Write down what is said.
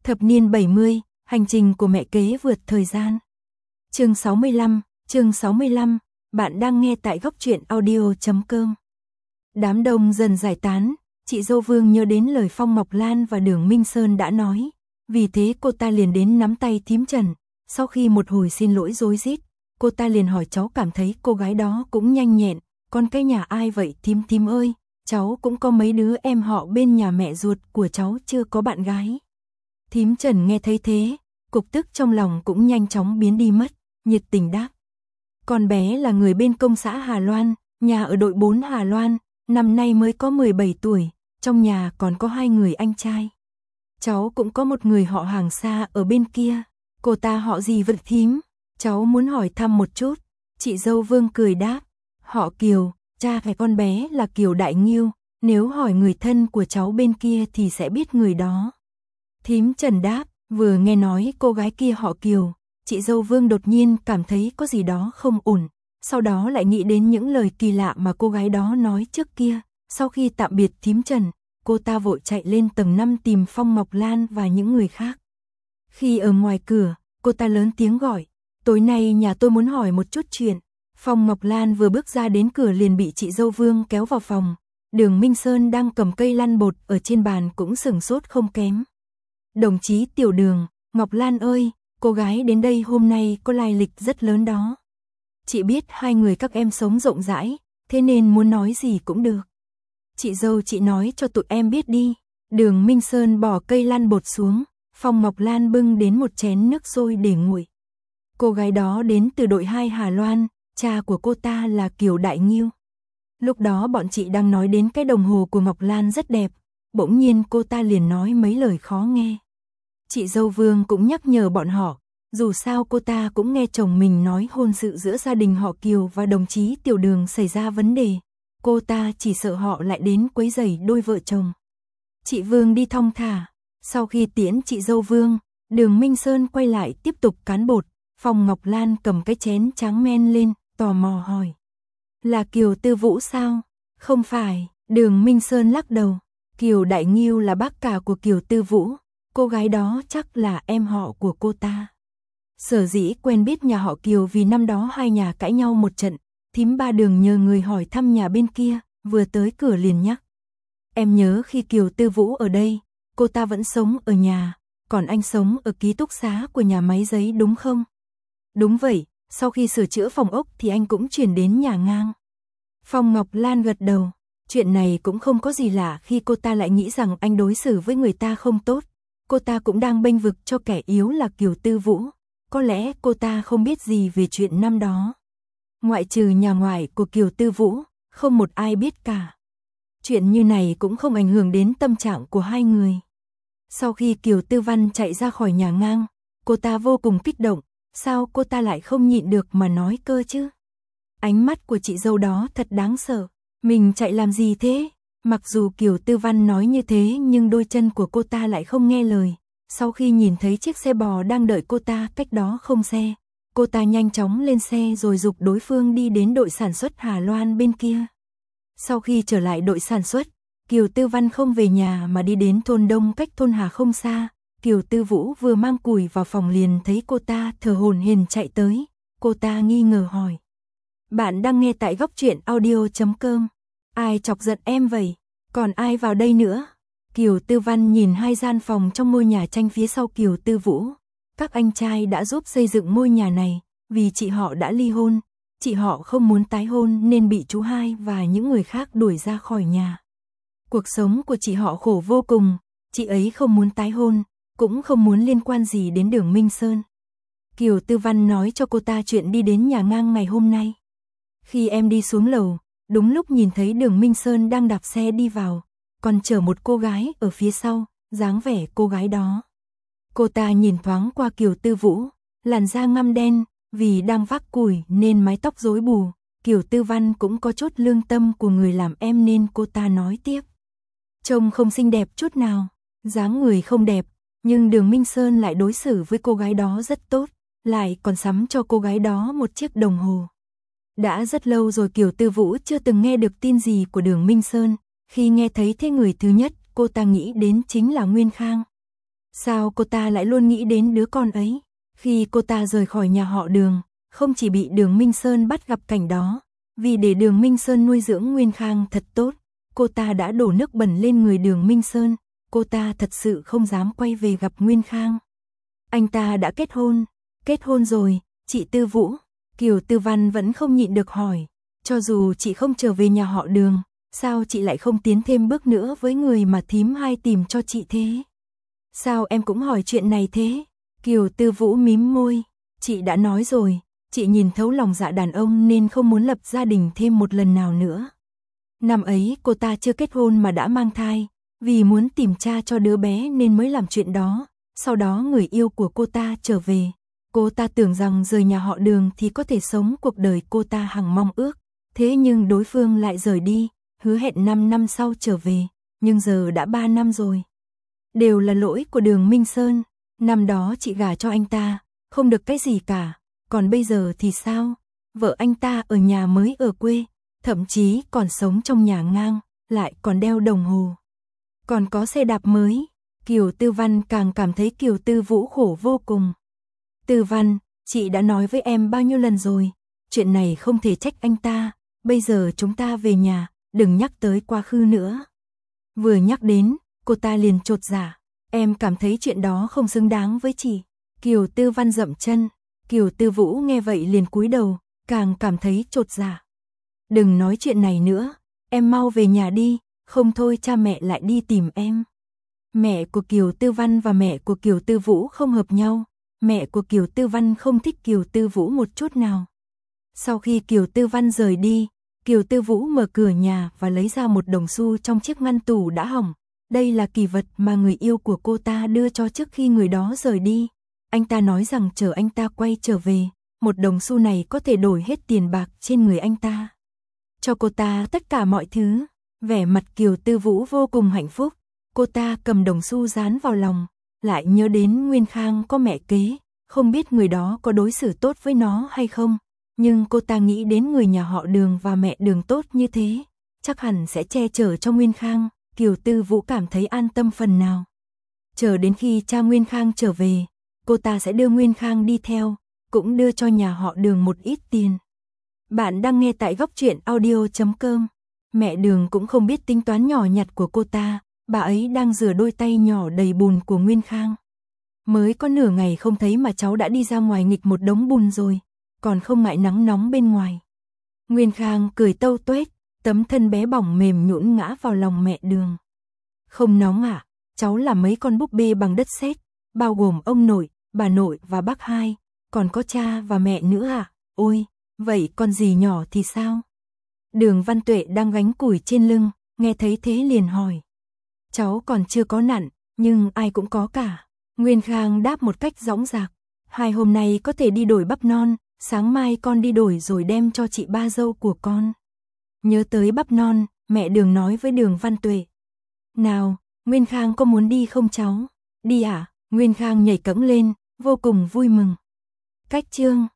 Thập niên 70, hành trình của mẹ kế vượt thời gian. Chương 65, bạn đang nghe tại góc truyện audio.com. Đám đông dần giải tán, chị dâu Vương nhớ đến lời Phong Ngọc Lan và Đường Minh Sơn đã nói, vì thế cô ta liền đến nắm tay thím Trần. Sau khi một hồi xin lỗi rối rít, cô ta liền hỏi cháu cảm thấy cô gái đó cũng nhanh nhẹn, con cái nhà ai vậy thím ơi, cháu cũng có mấy đứa em họ bên nhà mẹ ruột của cháu chưa có bạn gái. Thím Trần nghe thấy thế, cục tức trong lòng cũng nhanh chóng biến đi mất, nhiệt tình đáp. Con bé là người bên công xã Hà Loan, nhà ở đội 4 Hà Loan, năm nay mới có 17 tuổi, trong nhà còn có 2 người anh trai. Cháu cũng có một người họ hàng xa ở bên kia, cô ta họ gì vậy thím? Cháu muốn hỏi thăm một chút. Chị dâu Vương cười đáp, họ Kiều, cha phải con bé là Kiều Đại Nghiêu, nếu hỏi người thân của cháu bên kia thì sẽ biết người đó. Thím Trần đáp, vừa nghe nói cô gái kia họ Kiều, chị dâu Vương đột nhiên cảm thấy có gì đó không ổn, sau đó lại nghĩ đến những lời kỳ lạ mà cô gái đó nói trước kia. Sau khi tạm biệt thím Trần, cô ta vội chạy lên tầng 5 tìm Phong Ngọc Lan và những người khác. Khi ở ngoài cửa, cô ta lớn tiếng gọi, tối nay nhà tôi muốn hỏi một chút chuyện. Phong Ngọc Lan vừa bước ra đến cửa liền bị chị dâu Vương kéo vào phòng. Đường Minh Sơn đang cầm cây lăn bột ở trên bàn cũng sửng sốt không kém. Đồng chí Tiểu Đường, Ngọc Lan ơi, cô gái đến đây hôm nay có lai lịch rất lớn đó. Chị biết hai người các em sống rộng rãi, thế nên muốn nói gì cũng được. Chị dâu chị nói cho tụi em biết đi. Đường Minh Sơn bỏ cây lăn bột xuống, Phong Ngọc Lan bưng đến một chén nước sôi để nguội. Cô gái đó đến từ đội 2 Hà Loan, cha của cô ta là Kiều Đại Nghiêu. Lúc đó bọn chị đang nói đến cái đồng hồ của Ngọc Lan rất đẹp, bỗng nhiên cô ta liền nói mấy lời khó nghe. Chị dâu Vương cũng nhắc nhở bọn họ, dù sao cô ta cũng nghe chồng mình nói hôn sự giữa gia đình họ Kiều và đồng chí Tiểu Đường xảy ra vấn đề, cô ta chỉ sợ họ lại đến quấy rầy đôi vợ chồng. Chị Vương đi thong thả, sau khi tiễn chị dâu Vương, Đường Minh Sơn quay lại tiếp tục cán bột. Phong Ngọc Lan cầm cái chén trắng men lên, tò mò hỏi. Là Kiều Tư Vũ sao? Không phải, Đường Minh Sơn lắc đầu. Kiều Đại Nghiêu là bác cả của Kiều Tư Vũ, cô gái đó chắc là em họ của cô ta. Sở dĩ quen biết nhà họ Kiều vì năm đó hai nhà cãi nhau một trận, thím Ba Đường nhờ người hỏi thăm nhà bên kia, vừa tới cửa liền nhắc. Em nhớ khi Kiều Tư Vũ ở đây, cô ta vẫn sống ở nhà, còn anh sống ở ký túc xá của nhà máy giấy đúng không? Đúng vậy, sau khi sửa chữa phòng ốc thì anh cũng chuyển đến nhà ngang. Phong Ngọc Lan gật đầu, chuyện này cũng không có gì lạ khi cô ta lại nghĩ rằng anh đối xử với người ta không tốt. Cô ta cũng đang bênh vực cho kẻ yếu là Kiều Tư Vũ, có lẽ cô ta không biết gì về chuyện năm đó. Ngoại trừ nhà ngoại của Kiều Tư Vũ, không một ai biết cả. Chuyện như này cũng không ảnh hưởng đến tâm trạng của hai người. Sau khi Kiều Tư Văn chạy ra khỏi nhà ngang, cô ta vô cùng kích động. Sao cô ta lại không nhịn được mà nói cơ chứ? Ánh mắt của chị dâu đó thật đáng sợ. Mình chạy làm gì thế? Mặc dù Kiều Tư Văn nói như thế nhưng đôi chân của cô ta lại không nghe lời. Sau khi nhìn thấy chiếc xe bò đang đợi cô ta cách đó không xe, cô ta nhanh chóng lên xe rồi giục đối phương đi đến đội sản xuất Hà Loan bên kia. Sau khi trở lại đội sản xuất, Kiều Tư Văn không về nhà mà đi đến thôn Đông cách thôn Hà không xa. Kiều Tư Vũ vừa mang củi vào phòng liền thấy cô ta thở hổn hển chạy tới, cô ta nghi ngờ hỏi. Bạn đang nghe tại góc truyện audio.com. Ai chọc giận em vậy? Còn ai vào đây nữa? Kiều Tư Văn nhìn hai gian phòng trong ngôi nhà tranh phía sau Kiều Tư Vũ. Các anh trai đã giúp xây dựng ngôi nhà này, vì chị họ đã ly hôn, chị họ không muốn tái hôn nên bị chú hai và những người khác đuổi ra khỏi nhà. Cuộc sống của chị họ khổ vô cùng, chị ấy không muốn tái hôn, cũng không muốn liên quan gì đến Đường Minh Sơn. Kiều Tư Văn nói cho cô ta chuyện đi đến nhà ngang ngày hôm nay. Khi em đi xuống lầu, đúng lúc nhìn thấy Đường Minh Sơn đang đạp xe đi vào, còn chở một cô gái ở phía sau, dáng vẻ cô gái đó. Cô ta nhìn thoáng qua Kiều Tư Vũ, làn da ngăm đen, vì đang vác củi nên mái tóc rối bù. Kiều Tư Văn cũng có chút lương tâm của người làm em nên cô ta nói tiếp. Trông không xinh đẹp chút nào, dáng người không đẹp. Nhưng Đường Minh Sơn lại đối xử với cô gái đó rất tốt, lại còn sắm cho cô gái đó một chiếc đồng hồ. Đã rất lâu rồi Kiều Tư Vũ chưa từng nghe được tin gì của Đường Minh Sơn, khi nghe thấy thế người thứ nhất cô ta nghĩ đến chính là Nguyên Khang. Sao cô ta lại luôn nghĩ đến đứa con ấy? Khi cô ta rời khỏi nhà họ Đường, không chỉ bị Đường Minh Sơn bắt gặp cảnh đó, vì để Đường Minh Sơn nuôi dưỡng Nguyên Khang thật tốt, cô ta đã đổ nước bẩn lên người Đường Minh Sơn, cô ta thật sự không dám quay về gặp Nguyên Khang. Anh ta đã kết hôn rồi, chị Tư Vũ. Kiều Tư Văn vẫn không nhịn được hỏi, cho dù chị không trở về nhà họ Đường, sao chị lại không tiến thêm bước nữa với người mà thím hai tìm cho chị thế? Sao em cũng hỏi chuyện này thế? Kiều Tư Vũ mím môi, chị đã nói rồi, chị nhìn thấu lòng dạ đàn ông nên không muốn lập gia đình thêm một lần nào nữa. Năm ấy cô ta chưa kết hôn mà đã mang thai, vì muốn tìm cha cho đứa bé nên mới làm chuyện đó. Sau đó người yêu của cô ta trở về, cô ta tưởng rằng rời nhà họ Đường thì có thể sống cuộc đời cô ta hằng mong ước, thế nhưng đối phương lại rời đi, hứa hẹn 5 năm sau trở về, nhưng giờ đã 3 năm rồi. Đều là lỗi của Đường Minh Sơn, năm đó chị gả cho anh ta, không được cái gì cả, còn bây giờ thì sao? Vợ anh ta ở nhà mới ở quê, thậm chí còn sống trong nhà ngang, lại còn đeo đồng hồ, còn có xe đạp mới. Kiều Tư Văn càng cảm thấy Kiều Tư Vũ khổ vô cùng. Tư Văn, chị đã nói với em bao nhiêu lần rồi, chuyện này không thể trách anh ta, bây giờ chúng ta về nhà, đừng nhắc tới quá khứ nữa. Vừa nhắc đến, cô ta liền chột dạ, em cảm thấy chuyện đó không xứng đáng với chị. Kiều Tư Văn dậm chân, Kiều Tư Vũ nghe vậy liền cúi đầu, càng cảm thấy chột dạ. Đừng nói chuyện này nữa, em mau về nhà đi, không thôi cha mẹ lại đi tìm em. Mẹ của Kiều Tư Văn và mẹ của Kiều Tư Vũ không hợp nhau, mẹ của Kiều Tư Văn không thích Kiều Tư Vũ một chút nào. Sau khi Kiều Tư Văn rời đi, Kiều Tư Vũ mở cửa nhà và lấy ra một đồng xu trong chiếc ngăn tủ đã hỏng. Đây là kỷ vật mà người yêu của cô ta đưa cho trước khi người đó rời đi. Anh ta nói rằng chờ anh ta quay trở về, một đồng xu này có thể đổi hết tiền bạc trên người anh ta. Cho cô ta tất cả mọi thứ. Vẻ mặt Kiều Tư Vũ vô cùng hạnh phúc. Cô ta cầm đồng xu dán vào lòng, lại nhớ đến Nguyên Khang có mẹ kế, không biết người đó có đối xử tốt với nó hay không, nhưng cô ta nghĩ đến người nhà họ Đường và mẹ Đường tốt như thế, chắc hẳn sẽ che chở cho Nguyên Khang. Kiều Tư Vũ cảm thấy an tâm phần nào. Chờ đến khi cha Nguyên Khang trở về, cô ta sẽ đưa Nguyên Khang đi theo, cũng đưa cho nhà họ Đường một ít tiền. Bạn đang nghe tại Góc Truyện Audio.com. Mẹ Đường cũng không biết tính toán nhỏ nhặt của cô ta, bà ấy đang rửa đôi tay nhỏ đầy bùn của Nguyên Khang. Mới có nửa ngày không thấy mà cháu đã đi ra ngoài nghịch một đống bùn rồi, còn không ngại nắng nóng bên ngoài. Nguyên Khang cười tâu tuét, tấm thân bé bỏng mềm nhũn ngã vào lòng mẹ Đường. Không nóng à, cháu là mấy con búp bê bằng đất sét, bao gồm ông nội, bà nội và bác hai, còn có cha và mẹ nữa à? Ôi, vậy con gì nhỏ thì sao? Đường Văn Tuệ đang gánh củi trên lưng, nghe thấy thế liền hỏi. Cháu còn chưa có nặn, nhưng ai cũng có cả. Nguyên Khang đáp một cách dõng dạc. 2 hôm nay có thể đi đổi bắp non, sáng mai con đi đổi rồi đem cho chị ba dâu của con. Nhớ tới bắp non, mẹ Đường nói với Đường Văn Tuệ. Nào, Nguyên Khang có muốn đi không cháu? Đi à? Nguyên Khang nhảy cẫng lên, vô cùng vui mừng. Cách chương